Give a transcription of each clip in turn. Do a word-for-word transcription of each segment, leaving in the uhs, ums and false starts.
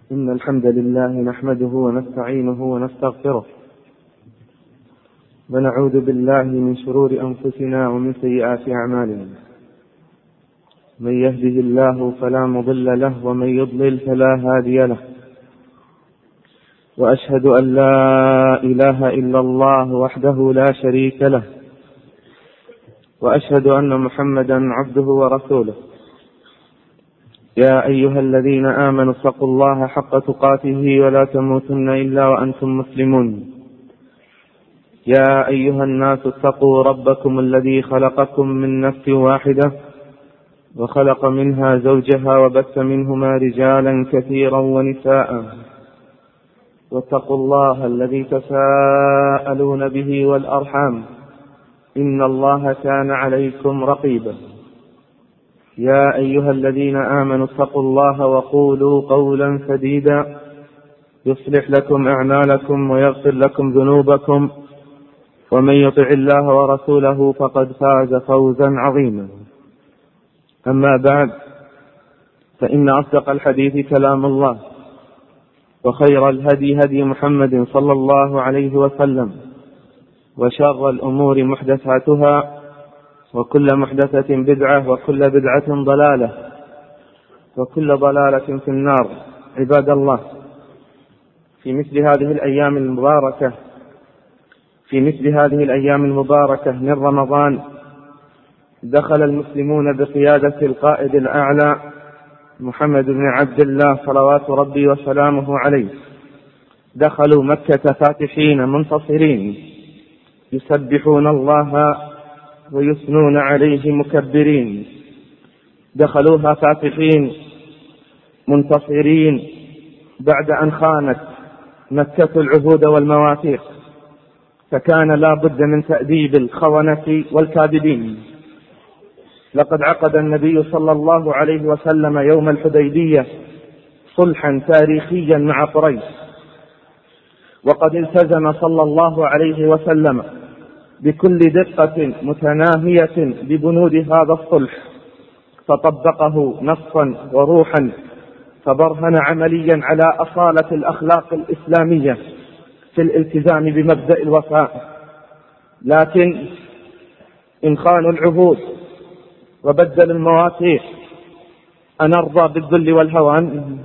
إن الحمد لله نحمده ونستعينه ونستغفره ونعوذ بالله من شرور أنفسنا ومن سيئات أعمالنا. من يهده الله فلا مضل له ومن يضلل فلا هادي له، وأشهد أن لا إله إلا الله وحده لا شريك له، وأشهد أن محمدا عبده ورسوله. يا أيها الذين آمنوا اتقوا الله حق تقاته ولا تموتن إلا وأنتم مسلمون. يا أيها الناس اتقوا ربكم الذي خلقكم من نفس واحدة وخلق منها زوجها وبث منهما رجالا كثيرا ونساء، واتقوا الله الذي تساءلون به والأرحام إن الله كان عليكم رقيبا. يا أيها الذين آمنوا اتقوا الله وقولوا قولا سديدا يصلح لكم أعمالكم ويغفر لكم ذنوبكم، ومن يطع الله ورسوله فقد فاز فوزا عظيما. أما بعد، فإن أصدق الحديث كلام الله، وخير الهدي هدي محمد صلى الله عليه وسلم، وشر الأمور محدثاتها، وكل محدثة بدعة، وكل بدعة ضلالة، وكل ضلالة في النار. عباد الله، في مثل هذه الأيام المباركة في مثل هذه الأيام المباركة من رمضان دخل المسلمون بقيادة القائد الأعلى محمد بن عبد الله صلوات ربي وسلامه عليه، دخلوا مكة فاتحين منتصرين، يسبحون الله ويثنون عليه مكبرين. دخلوها فاتحين منتصرين بعد أن خانت مكة العهود والمواثيق، فكان لا بد من تأديب الخونة والكاذبين. لقد عقد النبي صلى الله عليه وسلم يوم الحديبية صلحا تاريخيا مع قريش، وقد التزم صلى الله عليه وسلم بكل دقة متناهية ببنود هذا الصلح، فطبقه نصا وروحا، فبرهن عمليا على أصالة الأخلاق الإسلامية في الالتزام بمبدأ الوفاء. لكن إن خانوا العهود وبدلوا المواثيق أنرضى بالذل والهوان؟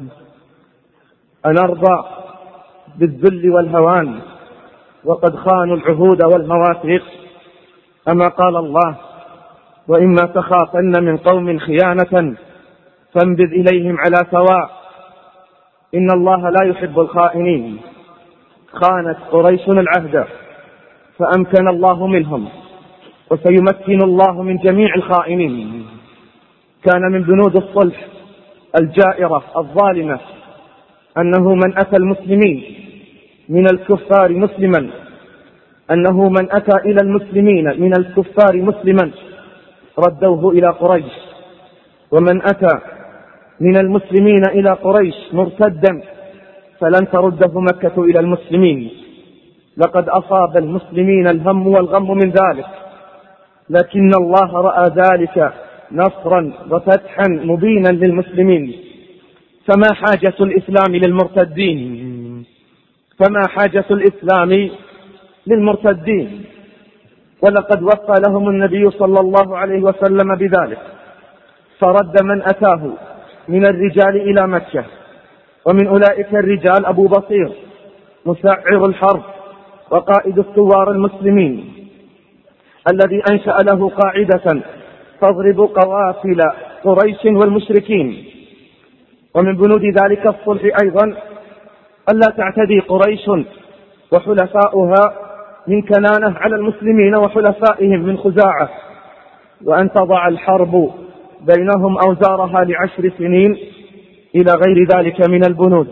أنرضى بالذل والهوان وقد خانوا العهود والمواثيق؟ أما قال الله: وإما تخافن من قوم خيانة فانبذ إليهم على سواء إن الله لا يحب الخائنين. خانت قريش العهد فأمكن الله منهم، وسيمكن الله من جميع الخائنين. كان من بنود الصلح الجائرة الظالمة أنه من أتى المسلمين من الكفار مسلما أنه من أتى إلى المسلمين من الكفار مسلما ردوه إلى قريش، ومن أتى من المسلمين إلى قريش مرتدا فلن ترده مكة إلى المسلمين. لقد أصاب المسلمين الهم والغم من ذلك، لكن الله رأى ذلك نصرا وفتحا مبينا للمسلمين. فما حاجة الإسلام للمرتدين؟ فما حاجة الإسلام للمرتدين؟ ولقد وصى لهم النبي صلى الله عليه وسلم بذلك، فرد من أتاه من الرجال إلى مكة، ومن أولئك الرجال أبو بصير مسعر الحرب وقائد الثوار المسلمين، الذي أنشأ له قاعدة تضرب قوافل قريش والمشركين. ومن بنود ذلك الصلح أيضا ألا تعتدي قريش وحلفاؤها من كنانة على المسلمين وحلفائهم من خزاعة، وأن تضع الحرب بينهم أوزارها لعشر سنين إلى غير ذلك من البنود.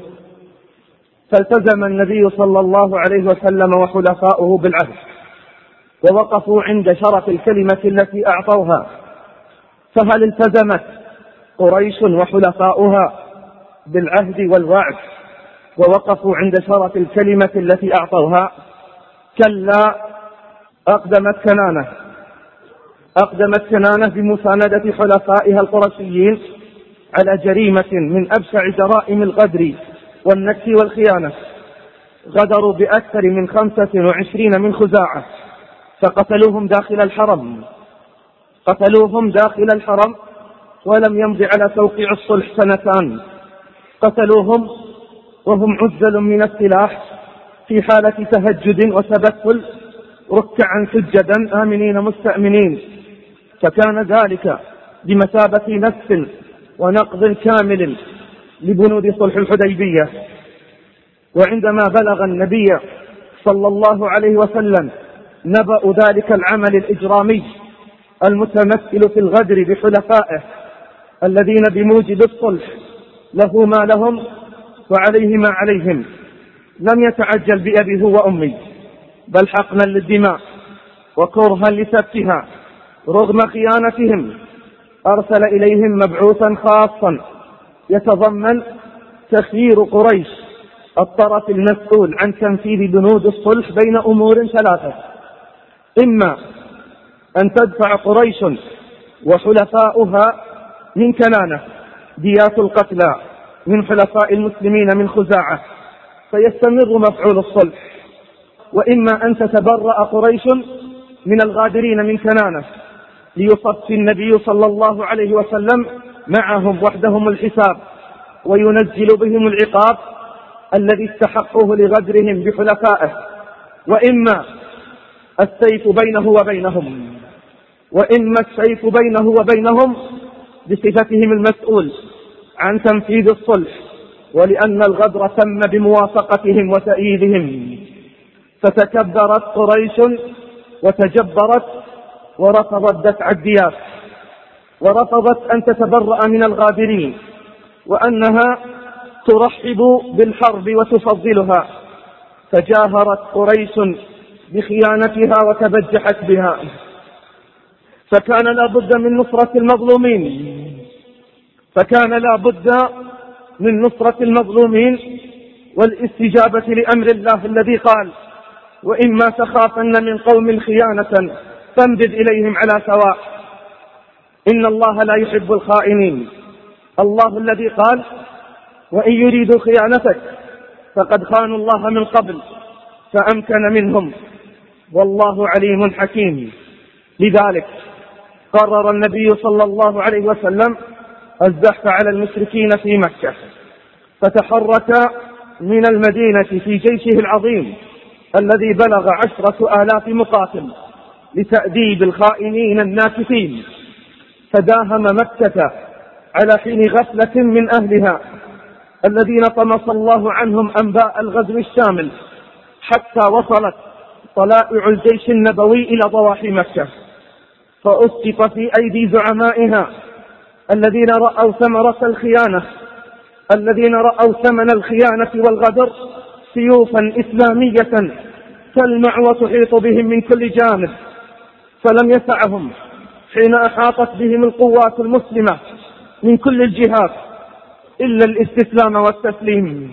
فالتزم النبي صلى الله عليه وسلم وحلفاؤه بالعهد، ووقفوا عند شرف الكلمة التي أعطوها. فهل التزمت قريش وحلفاؤها بالعهد والوعد ووقفوا عند شرف الكلمة التي أعطوها؟ كلا، أقدمت كنانة أقدمت كنانة بمساندة حلفائها القرشيين على جريمة من أبشع جرائم الغدر والنكس والخيانة. غدروا بأكثر من خمسة وعشرين من خزاعة فقتلوهم داخل الحرم قتلوهم داخل الحرم ولم يمض على توقيع الصلح سنتان. قتلوهم وهم عزل من السلاح في حالة تهجد وتبتل ركعا سجدا آمنين مستأمنين، فكان ذلك بمثابة نسف ونقض كامل لبنود صلح الحديبية. وعندما بلغ النبي صلى الله عليه وسلم نبأ ذلك العمل الإجرامي المتمثل في الغدر بحلفائه الذين بموجب الصلح له ما لهم وعليه ما عليهم، لم يتعجل بأبيه وأمي، بل حقنا للدماء وكرها لسفكها رغم خيانتهم أرسل إليهم مبعوثا خاصا يتضمن تخيير قريش الطرف المسؤول عن تنفيذ بنود الصلح بين أمور ثلاثة: إما أن تدفع قريش وحلفاؤها من كنانة ديات القتلى من حلفاء المسلمين من خزاعة فيستمر مفعول الصلح، وإما أن تتبرأ قريش من الغادرين من كنانة ليصفي النبي صلى الله عليه وسلم معهم وحدهم الحساب وينزل بهم العقاب الذي استحقوه لغدرهم بحلفائه، وإما السيف بينه وبينهم وإما السيف بينه وبينهم بصفتهم المسؤول عن تنفيذ الصلح، ولأن الغدر تم بموافقتهم وتأييدهم. فتكبرت قريش وتجبرت ورفضت دفع الديات، ورفضت أن تتبرأ من الغادرين، وأنها ترحب بالحرب وتفضلها. فجاهرت قريش بخيانتها وتبجحت بها، فكان لا بد من نصرة المظلومين فكان لا بد من نصرة المظلومين والاستجابة لأمر الله الذي قال: وإما تخافن من قوم خيانة فانبذ إليهم على سواء إن الله لا يحب الخائنين. الله الذي قال: وإن يريدوا خيانتك فقد خانوا الله من قبل فأمكن منهم والله عليم حكيم. لذلك قرر النبي صلى الله عليه وسلم الزحف على المشركين في مكة، فتحرك من المدينة في جيشه العظيم الذي بلغ عشرة آلاف مقاتل لتأديب الخائنين الناكثين، فداهم مكة على حين غفلة من أهلها الذين طمس الله عنهم أنباء الغزو الشامل، حتى وصلت طلائع الجيش النبوي إلى ضواحي مكة، فأسقط في أيدي زعمائها الذين رأوا ثمرة الخيانة الذين رأوا ثمن الخيانة والغدر سيوفا إسلامية تلمع وتحيط بهم من كل جانب، فلم يسعهم حين أحاطت بهم القوات المسلمة من كل الجهات إلا الاستسلام والتسليم.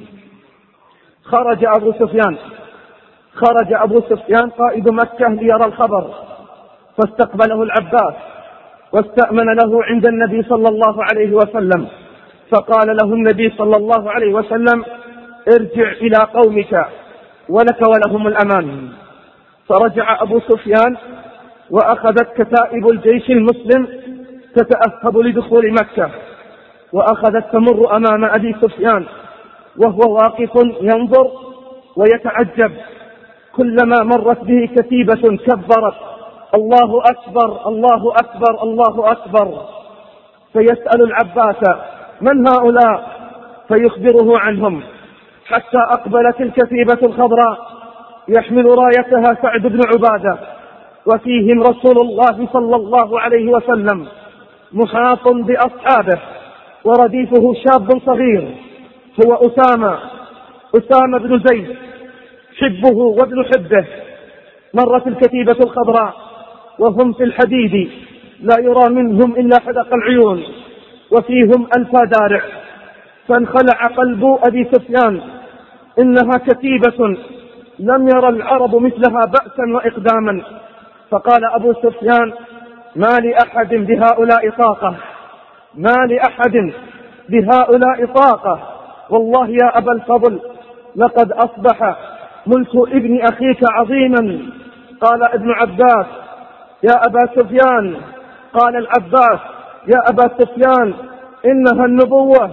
خرج أبو سفيان خرج أبو سفيان قائد مكة ليرى الخبر، فاستقبله العباس واستأمن له عند النبي صلى الله عليه وسلم، فقال له النبي صلى الله عليه وسلم: ارجع إلى قومك ولك ولهم الأمان. فرجع أبو سفيان وأخذت كتائب الجيش المسلم تتأهب لدخول مكة، وأخذت تمر أمام أبي سفيان وهو واقف ينظر ويتعجب، كلما مرت به كتيبة كبرت: الله أكبر الله أكبر الله أكبر. فيسأل العباس: من هؤلاء؟ فيخبره عنهم، حتى أقبلت الكتيبة الخضراء يحمل رايتها سعد بن عبادة، وفيهم رسول الله صلى الله عليه وسلم محاط بأصحابه، ورديفه شاب صغير هو أسامة أسامة بن زيد حبه وابن حبه. مرت الكتيبة الخضراء وهم في الحديد لا يرى منهم إلا حدق العيون، وفيهم ألف دارع، فانخلع قلب أبي سفيان، إنها كتيبة لم يرى العرب مثلها بأسا وإقداما. فقال أبو سفيان: ما لأحد بهؤلاء طاقة ما لأحد بهؤلاء طاقة والله يا أبا الفضل لقد أصبح ملك ابن أخيك عظيما. قال ابن عباس: يا أبا سفيان. قال العباس: يا أبا سفيان إنها النبوة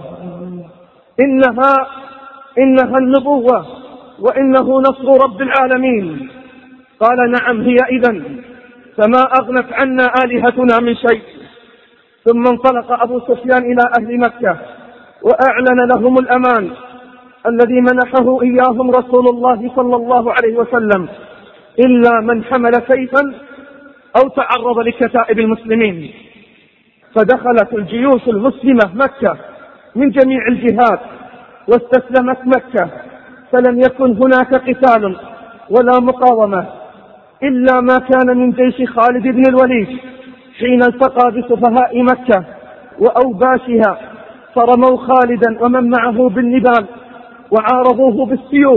إنها إنها النبوة وإنه نصر رب العالمين. قال: نعم هي إذن، فما أغنت عنا آلهتنا من شيء. ثم انطلق أبو سفيان إلى أهل مكة وأعلن لهم الأمان الذي منحه إياهم رسول الله صلى الله عليه وسلم، إلا من حمل سيفا أو تعرض لكتائب المسلمين. فدخلت الجيوش المسلمة مكة من جميع الجهات واستسلمت مكة، فلم يكن هناك قتال ولا مقاومة إلا ما كان من جيش خالد بن الوليد حين التقى بسفهاء مكة وأوباشها، فرموا خالدا ومن معه بالنبال وعارضوه بالسيوف،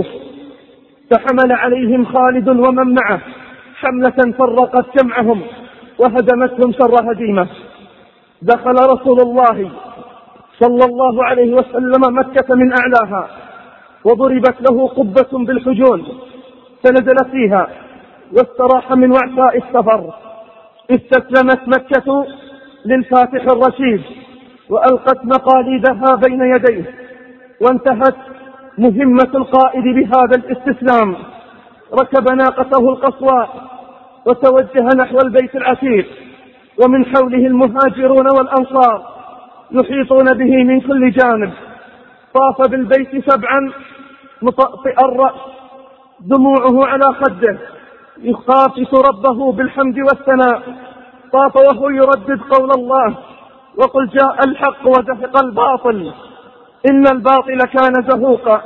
فحمل عليهم خالد ومن معه حملة فرقت جمعهم وهدمتهم شر هديمة. دخل رسول الله صلى الله عليه وسلم مكة من أعلاها، وضربت له قبة بالحجون فنزل فيها واستراح من وعثاء السفر. استسلمت مكة للفاتح الرشيد وألقت مقاليدها بين يديه، وانتهت مهمة القائد بهذا الاستسلام. ركب ناقته القصواء وتوجه نحو البيت العتيق، ومن حوله المهاجرون والأنصار يحيطون به من كل جانب. طاف بالبيت سبعا مطأطئ الرأس، دموعه على خده، يخافت ربه بالحمد والثناء. طاف وهو يردد قول الله: وقل جاء الحق وزهق الباطل إن الباطل كان زهوقا.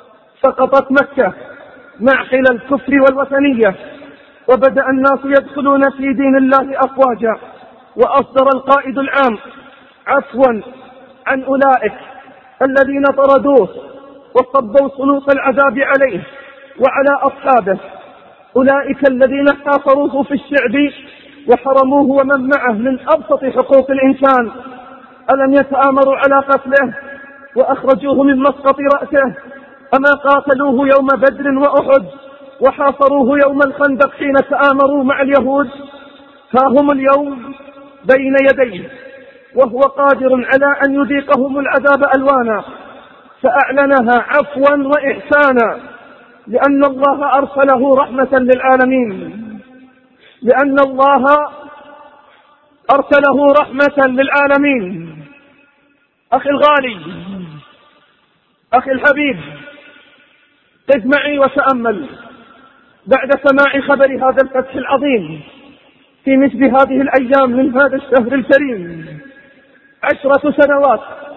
سقطت مكة معقل الكفر والوثنية، وبدأ الناس يدخلون في دين الله أفواجا. وأصدر القائد العام عفوا عن أولئك الذين طردوه وصبوا صنوط العذاب عليه وعلى أصحابه، أولئك الذين حاصروه في الشعب وحرموه ومن معه من أبسط حقوق الإنسان. ألم يتآمروا على قتله وأخرجوه من مسقط رأسه؟ أما قاتلوه يوم بدر وأحد وحاصروه يوم الخندق حين تآمروا مع اليهود؟ ها هم اليوم بين يديه وهو قادر على أن يذيقهم العذاب ألوانا، فأعلنها عفوا وإحسانا، لأن الله أرسله رحمة للعالمين لأن الله أرسله رحمة للعالمين. أخي الغالي، أخي الحبيب، قف معي وتأمل بعد سماع خبر هذا الفتح العظيم في مثل هذه الأيام من هذا الشهر الكريم. عشرة سنوات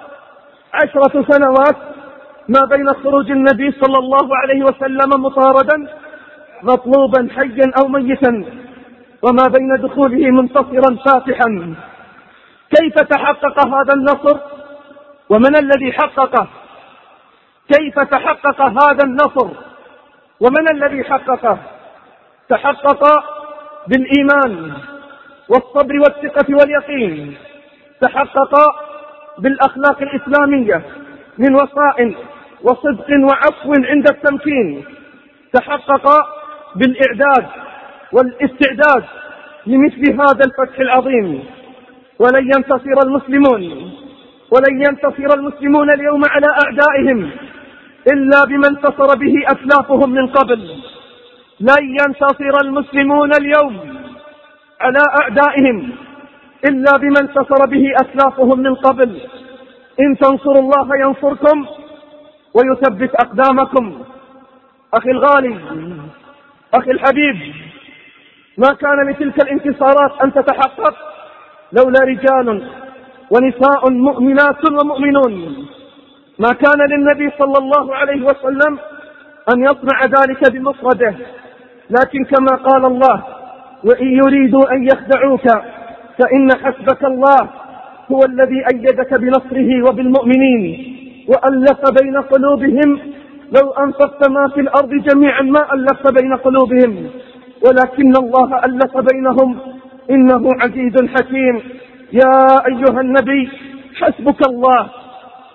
عشرة سنوات ما بين خروج النبي صلى الله عليه وسلم مطاردا مطلوبا حيا أو ميتا، وما بين دخوله منتصرا فاتحا. كيف تحقق هذا النصر ومن الذي حققه؟ كيف تحقق هذا النصر ومن الذي حققه؟ تحقق بالإيمان والصبر والثقة واليقين، تحقق بالأخلاق الإسلامية من وفاء وصدق وعفو عند التمكين، تحقق بالإعداد والاستعداد لمثل هذا الفتح العظيم. ولن ينتصر المسلمون ولن ينتصر المسلمون اليوم على أعدائهم إلا بما انتصر به أسلافهم من قبل. لن ينتصر المسلمون اليوم على أعدائهم إلا بما انتصر به أسلافهم من قبل. إن تنصروا الله ينصركم ويثبت أقدامكم. أخي الغالي، أخي الحبيب، ما كان لتلك الانتصارات أن تتحقق لولا رجال ونساء مؤمنات ومؤمنون. ما كان للنبي صلى الله عليه وسلم أن يصنع ذلك بمفرده، لكن كما قال الله: وإن يريدوا أن يخدعوك فإن حسبك الله هو الذي أيدك بنصره وبالمؤمنين وألف بين قلوبهم لو أنفقت ما في الأرض جميعا ما ألفت بين قلوبهم ولكن الله ألف بينهم إنه عزيز حكيم. يا أيها النبي حسبك الله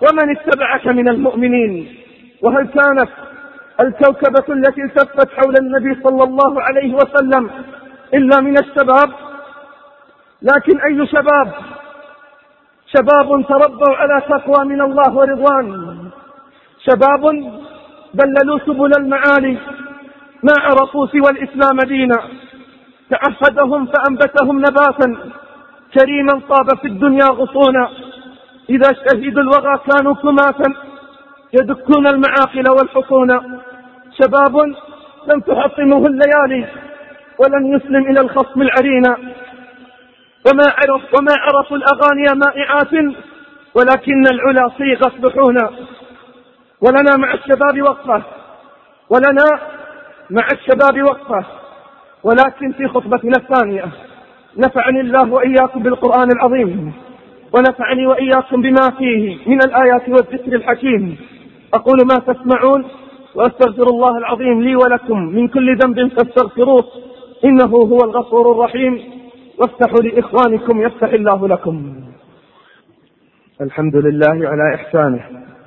ومن اتبعك من المؤمنين. وهل كانت الكوكبة التي التفت حول النبي صلى الله عليه وسلم إلا من الشباب؟ لكن أي شباب؟ شباب تربوا على تقوى من الله ورضوان، شباب دللوا سبل المعالي، ما عرفوا سوى الإسلام دينا، تعهدهم فأنبتهم نباتا كريما طاب في الدنيا غصونا، إذا شهدوا الوغى كانوا كماتا يدكون المعاقل والحصون. شباب لم تحطمه الليالي ولن يسلم إلى الخصم العرينا، وما عرف وما عرفوا الأغاني مائعات ولكن العلا صيغت لحونا. ولنا مع الشباب وقفة، ولنا مع الشباب وقفة، ولكن في خطبتنا الثانية نفعني الله وإياكم بالقرآن العظيم، ونفعني وإياكم بما فيه من الآيات والذكر الحكيم. أقول ما تسمعون وأستغفر الله العظيم لي ولكم من كل ذنب فاستغفروه إنه هو الغفور الرحيم. وافتحوا لإخوانكم يفتح الله لكم. الحمد لله على إحسانه،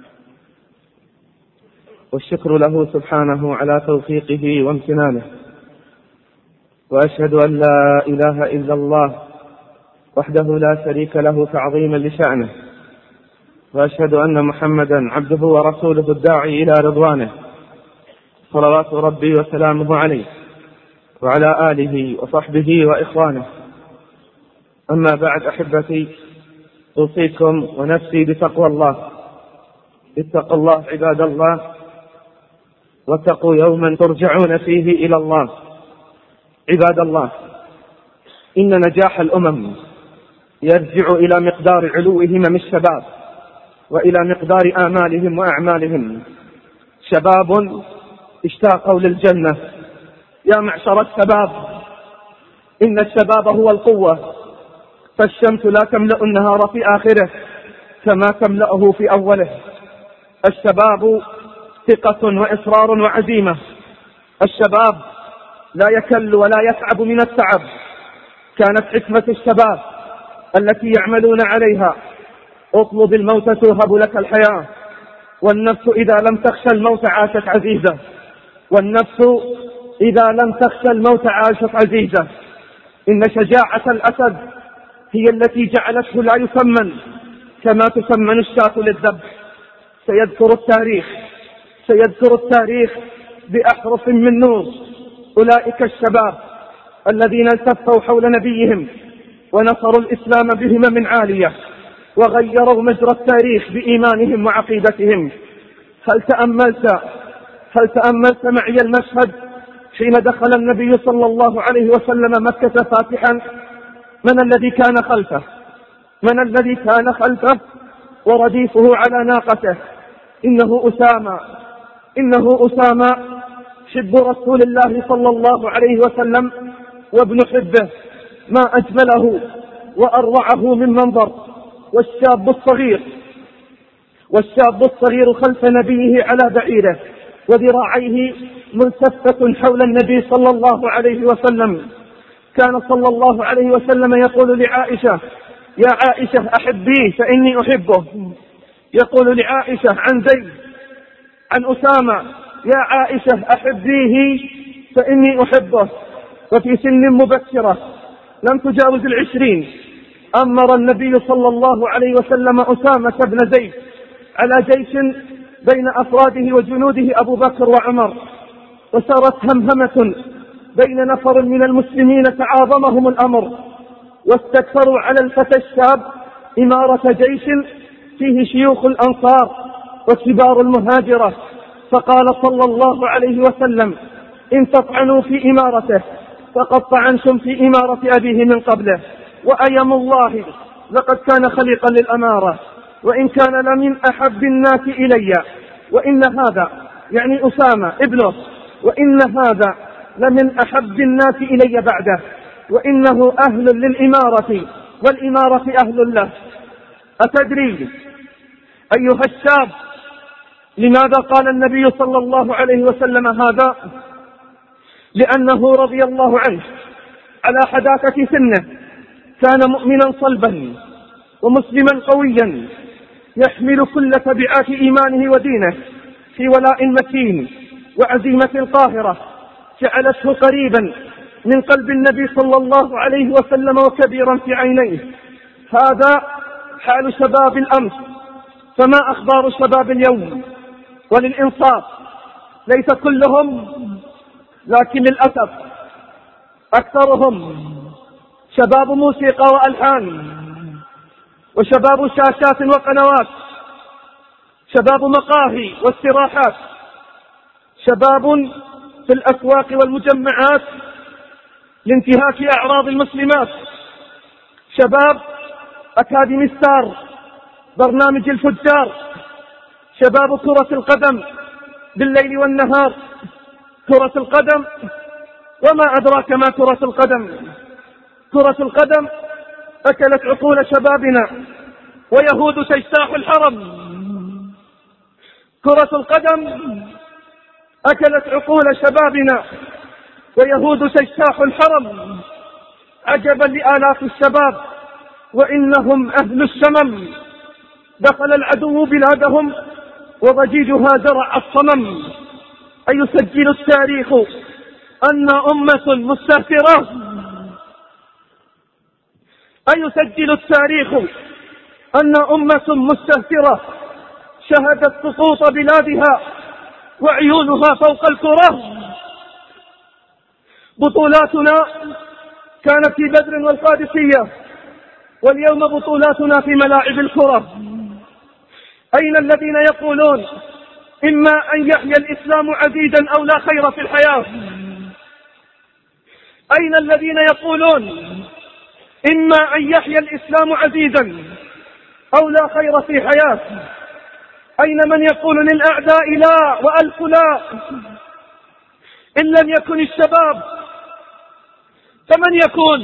والشكر له سبحانه على توفيقه وامتنانه، وأشهد أن لا إله إلا الله وحده لا شريك له تعظيما لشأنه، وأشهد أن محمدا عبده ورسوله الداعي إلى رضوانه، صلوات ربي وسلامه عليه وعلى آله وصحبه وإخوانه. أما بعد، أحبتي، أوصيكم ونفسي بتقوى الله. اتقوا الله عباد الله، واتقوا يوما ترجعون فيه إلى الله. عباد الله، إن نجاح الأمم يرجع إلى مقدار علو همم الشباب وإلى مقدار آمالهم وأعمالهم. شباب اشتاقوا للجنة. يا معشر الشباب، إن الشباب هو القوة، فالشمس لا تملأ النهار في آخره كما تملأه في أوله. الشباب ثقة وإصرار وعزيمة. الشباب لا يكل ولا يتعب من التعب. كانت حكمة الشباب التي يعملون عليها: اطلب الموت توهب لك الحياة، والنفس إذا لم تخشى الموت عاشت عزيزة، والنفس إذا لم تخشى الموت عاشت عزيزة. إن شجاعة الأسد هي التي جعلته لا يثمن كما تثمن الشاة للذبح. سيذكر التاريخ سيذكر التاريخ بأحرف من نور أولئك الشباب الذين التفوا حول نبيهم ونصروا الإسلام بهمم عالية، وغيروا مجرى التاريخ بإيمانهم وعقيدتهم. هل تأملت هل تأملت معي المشهد حين دخل النبي صلى الله عليه وسلم مكة فاتحا؟ من الذي كان خلفه؟ من الذي كان خلفه ورديفه على ناقته؟ إنه أسامة إنه أسامة حب رسول الله صلى الله عليه وسلم وابن حبه. ما أجمله وأروعه من منظر. والشاب الصغير والشاب الصغير خلف نبيه على بعيره، وذراعيه ملتفة حول النبي صلى الله عليه وسلم. كان صلى الله عليه وسلم يقول لعائشة: يا عائشة أحبيه فإني أحبه. يقول لعائشة عن زيد عن أسامة: يا عائشة أحبيه فإني أحبه. وفي سن مبكرة لم تجاوز العشرين أمر النبي صلى الله عليه وسلم أسامة بن زيد على جيش بين أفراده وجنوده أبو بكر وعمر، وسارت همهمة بين نفر من المسلمين تعاظمهم الأمر، واستكثروا على الفتى الشاب إمارة جيش فيه شيوخ الأنصار وكبار المهاجرة. فقال صلى الله عليه وسلم: إن تطعنوا في إمارته فقد طعنتم في إمارة أبيه من قبله، وأيم الله لقد كان خليقا للأمارة، وإن كان لمن أحب الناس إلي، وإن هذا يعني أسامة ابنه، وإن هذا لمن أحب الناس إلي بعده، وإنه أهل للإمارة والإمارة أهل له. أتدري أيها الشاب لماذا قال النبي صلى الله عليه وسلم هذا؟ لأنه رضي الله عنه على حداثة سنه كان مؤمنا صلبا ومسلما قويا، يحمل كل تبعات إيمانه ودينه في ولاء متين وعزيمة قاهرة جعلته قريبا من قلب النبي صلى الله عليه وسلم وكبيرا في عينيه. هذا حال شباب الأمس، فما أخبار شباب اليوم؟ وللإنصاف ليس كلهم، لكن للأسف أكثرهم شباب موسيقى وألحان، وشباب شاشات وقنوات، شباب مقاهي واستراحات، شباب في الأسواق والمجمعات لانتهاك أعراض المسلمات، شباب أكاديمي ستار، برنامج الفجار، شباب كرة القدم بالليل والنهار. كرة القدم، وما أدراك ما كرة القدم؟ كرة القدم أكلت عقول شبابنا، ويهود تجتاح الحرم. كرة القدم أكلت عقول شبابنا، ويهود تجتاح الحرم. عجبا لآلاف الشباب وإنهم أهل الشمم، دخل العدو بلادهم وضجيجها زرع الصمم. أيسجل التاريخ أن أمة مستهترة، أيسجل التاريخ أن أمة مستهترة شهدت سقوط بلادها وعيونها فوق الكرة. بطولاتنا كانت في بدر والقادسية، واليوم بطولاتنا في ملاعب الكرة. أين الذين يقولون إما أن يحيى الإسلام عزيزا أو لا خير في الحياة؟ أين الذين يقولون إما أن يحيى الإسلام عزيزا أو لا خير في حياة؟ أين من يقول للأعداء لا وألف لا؟ إن لم يكن الشباب فمن يكون؟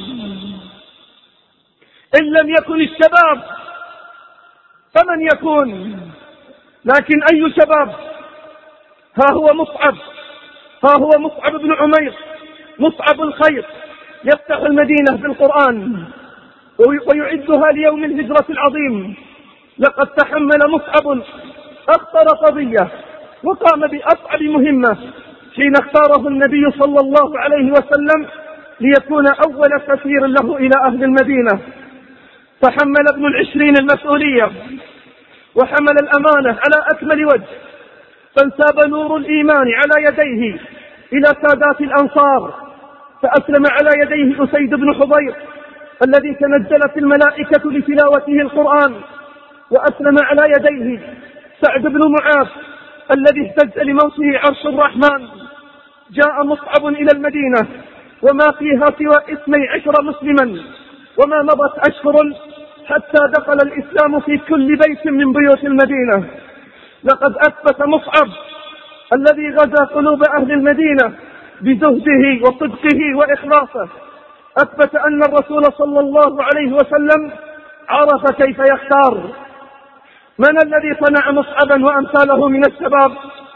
إن لم يكن الشباب فمن يكون؟ لكن أي شباب؟ ها هو مصعب، ها هو مصعب بن عمير، مصعب الخير، يفتح المدينة بالقرآن ويعدها ليوم الهجرة العظيم. لقد تحمل مصعب أخطر قضية وقام بأصعب مهمة حين اختاره النبي صلى الله عليه وسلم ليكون أول سفير له إلى أهل المدينة. فحمل ابن العشرين المسؤولية وحمل الأمانة على أكمل وجه، فانساب نور الإيمان على يديه إلى سادات الأنصار، فأسلم على يديه أسيد بن حضير الذي تنزلت الملائكة لتلاوته القرآن، وأسلم على يديه سعد بن معاذ الذي اهتز لموته عرش الرحمن. جاء مصعب إلى المدينة وما فيها سوى اثني عشر مسلما، وما مضت أشهر حتى دخل الإسلام في كل بيت من بيوت المدينة. لقد أثبت مصعب الذي غزا قلوب أهل المدينة بزهده وصدقه وإخلاصه، أثبت أن الرسول صلى الله عليه وسلم عرف كيف يختار. من الذي صنع مصعبا وأمثاله من الشباب؟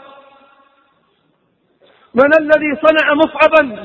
من الذي صنع مصعبا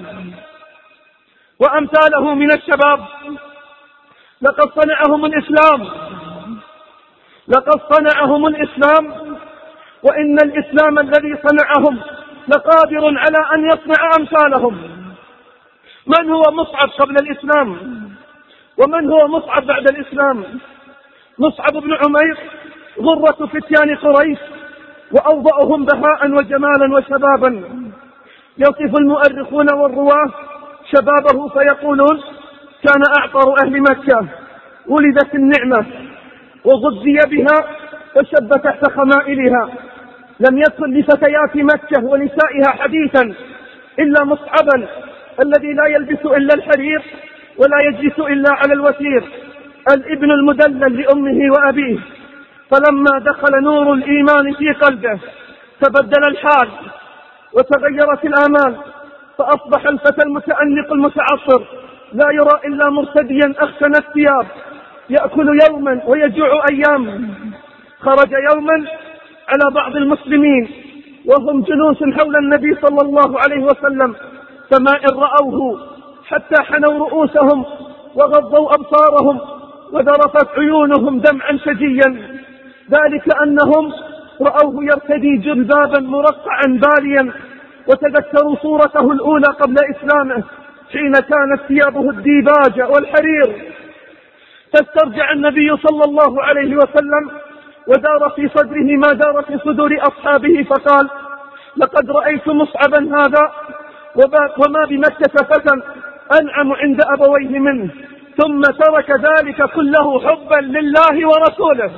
وأمثاله من الشباب؟ لقد صنعهم الإسلام، لقد صنعهم الإسلام، وإن الإسلام الذي صنعهم لقادر على أن يصنع أمثالهم. من هو مصعب قبل الإسلام؟ ومن هو مصعب بعد الإسلام؟ مصعب بن عمير غرة فتيان قريش وأوضأهم بهاء وجمالا وشبابا. يصف المؤرخون والرواه شبابه فيقولون كان أعطر أهل مكة، ولدت النعمة وغذي بها وشب تحت خمائلها. لم يكن لفتيات مكة ونسائها حديثا إلا مصعبا الذي لا يلبس إلا الحرير ولا يجلس إلا على الوتير، الابن المدلل لأمه وأبيه. فلما دخل نور الإيمان في قلبه تبدل الحال وتغيرت الآمال، فأصبح الفتى المتأنق المتعصر لا يرى إلا مرتديا أخشن الثياب، يأكل يوما ويجوع أيام. خرج يوما على بعض المسلمين وهم جلوس حول النبي صلى الله عليه وسلم، فما إن رأوه حتى حنوا رؤوسهم وغضوا أبصارهم وذرفت عيونهم دمعا شجيا. ذلك أنهم رأوه يرتدي جلبابا مرقعا باليا، وتذكروا صورته الأولى قبل إسلامه حين كانت ثيابه الديباج والحرير. فاسترجع النبي صلى الله عليه وسلم ودار في صدره ما دار في صدور أصحابه، فقال: لقد رأيت مصعبا هذا وما بمكة فتى أنعم عند أبويه منه، ثم ترك ذلك كله حبا لله ورسوله.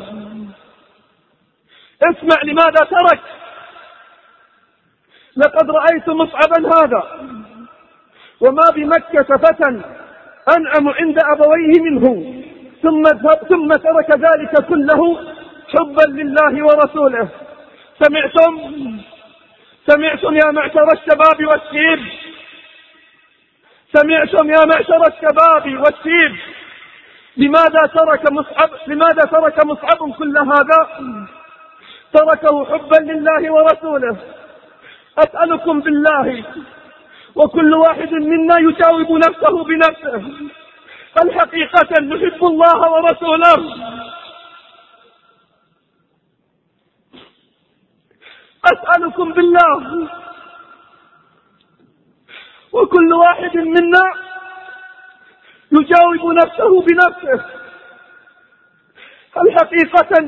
اسمع لماذا ترك. لقد رأيت مصعبا هذا وما بمكة فتى أنعم عند أبويه منه، ثم ثم ترك ذلك كله حبا لله ورسوله. سمعتم سمعتم يا معشر الشباب والشيب، سمعتم يا معشر الشباب والشيب لماذا ترك مصعب لماذا ترك مصعب كل هذا؟ تركه حبا لله ورسوله. أسألكم بالله، وكل واحد منا يجاوب نفسه بنفسه، هل حقيقة نحب الله ورسوله؟ أسألكم بالله، وكل واحد منا يجاوب نفسه بنفسه، هل حقيقة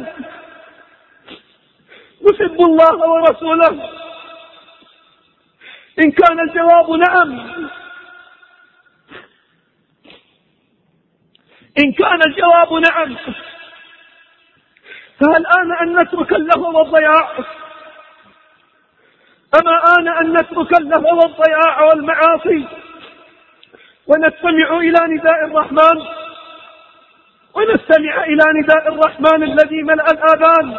نحب الله ورسوله؟ إن كان الجواب نعم إن كان الجواب نعم فهل آن أن نترك اللهو والضياع؟ أما آن أن نترك اللهو والضياع والمعاصي ونستمع إلى نداء الرحمن ونستمع إلى نداء الرحمن الذي ملأ الآذان؟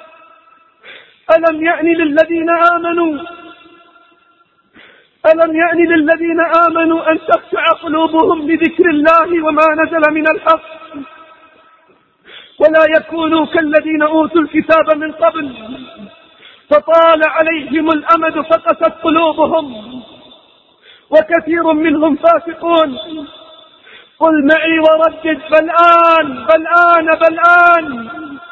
ألم يأن للذين آمنوا ألم يأن للذين آمنوا أن تخشع قلوبهم لذكر الله وما نزل من الحق، ولا يكونوا كالذين أوتوا الكتاب من قبل فطال عليهم الأمد فقست قلوبهم وكثير منهم فاسقون. قل معي وردد: بل آن بل آن بل آن.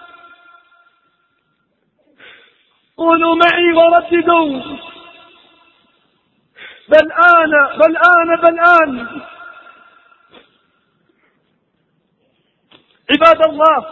قولوا معي ورددوا: بل آن بل آن بل آن. عباد الله،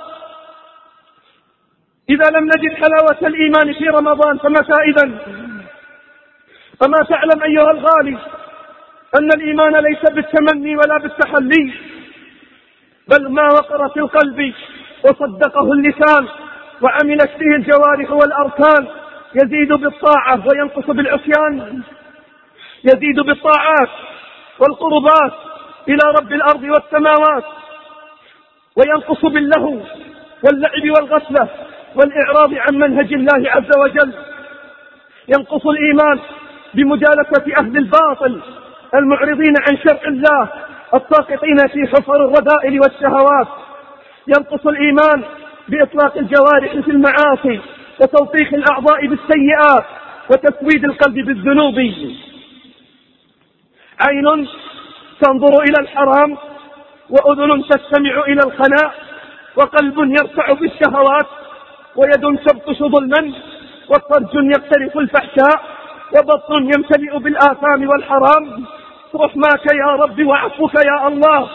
إذا لم نجد حلاوة الإيمان في رمضان فمتى إذن؟ أما تعلم أيها الغالي أن الإيمان ليس بالتمني ولا بالتحلي، بل ما وقر في القلب وصدقه اللسان وعملت به الجوارح والأركان يزيد بالطاعة وينقص بالعصيان، يزيد بالطاعات والقربات إلى رب الأرض والسماوات، وينقص باللهو واللعب والغفلة والإعراض عن منهج الله عز وجل. ينقص الإيمان بمجالسة أهل الباطل المعرضين عن شرع الله الساقطين في حفر الرذائل والشهوات. ينقص الإيمان بإطلاق الجوارح في المعاصي وتوطيخ الأعضاء بالسيئات وتسويد القلب بالذنوب. عين تنظر إلى الحرام، وأذن تستمع إلى الخناء، وقلب يرفع بالشهوات، ويد تبطش ظلما، وفرج يقترف الفحشاء، وبطن يمتلئ بالآثام والحرام. رحماك يا رب وعفوك يا الله،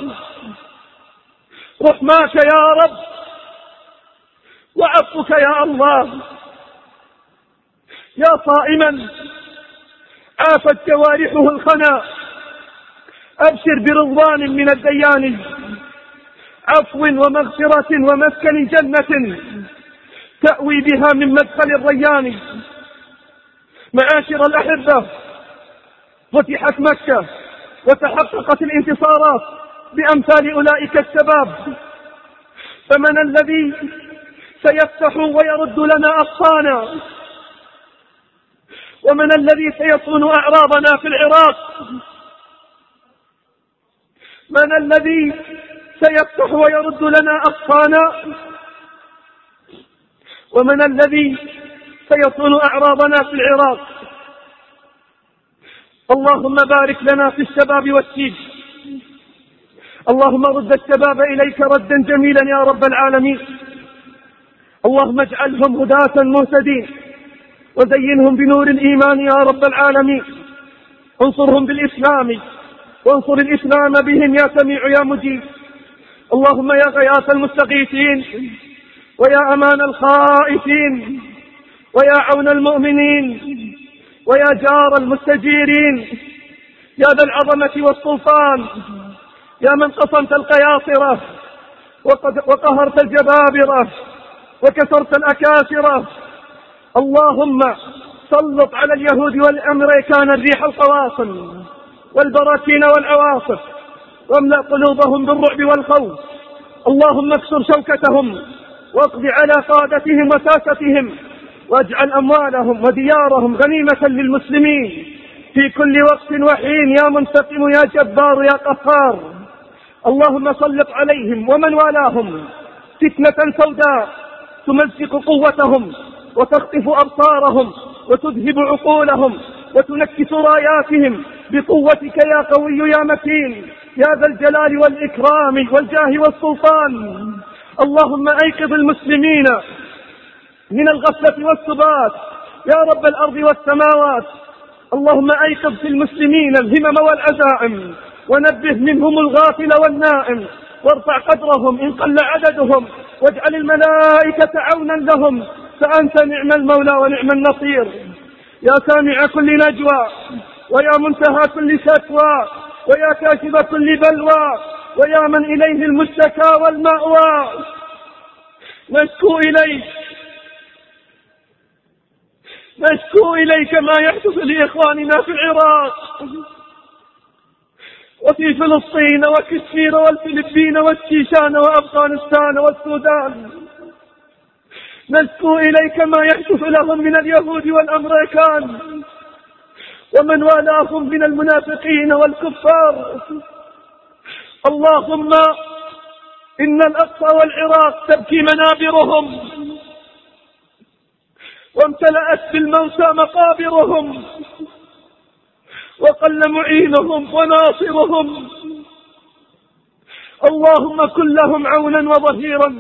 رحماك يا رب وعفوك يا الله. يا صائما عافت جوارحه الخنا، أبشر برضوان من الديان، عفو ومغفرة ومسكن جنة تأوي بها من مدخل الريان. معاشر الأحبة، فتحت مكة وتحققت الانتصارات بأمثال أولئك الشباب، فمن الذي سيفتح ويرد لنا أقصانا؟ ومن الذي سيصون أعراضنا في العراق؟ من الذي سيفتح ويرد لنا أقصانا؟ ومن الذي سيصون أعراضنا في العراق؟ اللهم بارك لنا في الشباب والشيب، اللهم رد الشباب إليك ردا جميلا يا رب العالمين. اللهم اجعلهم هداة مهتدين، وزينهم بنور الإيمان يا رب العالمين. انصرهم بالإسلام، وانصر الإسلام بهم يا سميع يا مجيب. اللهم يا غياث المستغيثين، ويا أمان الخائفين، ويا عون المؤمنين، ويا جار المستجيرين، يا ذا العظمة والسلطان، يا من قصمت القياصرة وقهرت الجبابرة وكسرت الأكاسرة، اللهم سلط على اليهود والأمريكان الريح القواصم والبراكين والعواصف، واملأ قلوبهم بالرعب والخوف. اللهم اكسر شوكتهم، واقض على قادتهم وساستهم، واجعل أموالهم وديارهم غنيمة للمسلمين في كل وقت وحين، يا منتقم يا جبار يا قهار. اللهم سلط عليهم ومن والاهم فتنة سوداء تمزق قوتهم وتخطف أبصارهم وتذهب عقولهم وتنكس راياتهم بقوتك يا قوي يا متين يا ذا الجلال والإكرام والجاه والسلطان. اللهم أيقظ المسلمين من الغفلة والسبات يا رب الأرض والسماوات. اللهم أيقظ في المسلمين الهمم والعزائم، ونبه منهم الغافل والنائم، وارفع قدرهم إن قل عددهم، واجعل الملائكة عونا لهم، فأنت نعم المولى ونعم النصير. يا سامع كل نجوى، ويا منتهى كل شكوى، ويا كاشف كل بلوى، ويا من إليه المشتكى والمأوى، نشكو إليك نشكو إليك ما يحدث لإخواننا في العراق وفي فلسطين وكشمير والفلبين والشيشان وأفغانستان والسودان. نشكو إليك ما يحدث لهم من اليهود والأمريكان ومن والاهم من المنافقين والكفار. اللهم إن الأقصى والعراق تبكي منابرهم، وامتلأت بالموتى مقابرهم، وقل معينهم وناصرهم. اللهم كن لهم عونا وظهيرا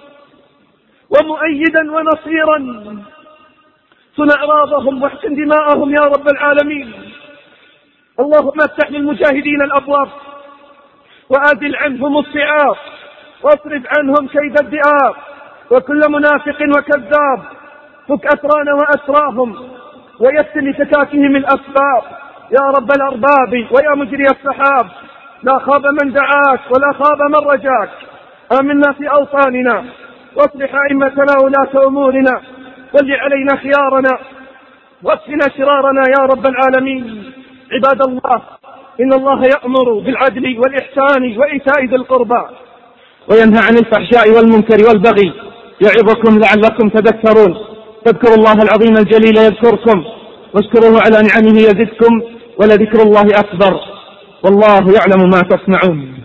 ومؤيدا ونصيرا. صن أعراضهم واحقن دماءهم يا رب العالمين. اللهم افتح للمجاهدين الأبواب، وأزل عنهم الصعاب، واصرف عنهم كيد الذئاب وكل منافق وكذاب. فك أسرانا وأسراهم، ويسر لفكاكهم الأسباب يا رب الأرباب ويا مجري السحاب. لا خاب من دعاك ولا خاب من رجاك. آمنا في أوطاننا، واصلح أئمتنا ولاة أمورنا، ول علينا خيارنا، واكفنا شرارنا يا رب العالمين. عباد الله، إن الله يأمر بالعدل والإحسان وإيتاء ذي القربى، وينهى عن الفحشاء والمنكر والبغي، يعظكم لعلكم تذكرون. فاذكروا الله العظيم الجليل يذكركم، واشكروه على نعمه يزدكم، ولذكر الله أكبر، والله يعلم ما تصنعون.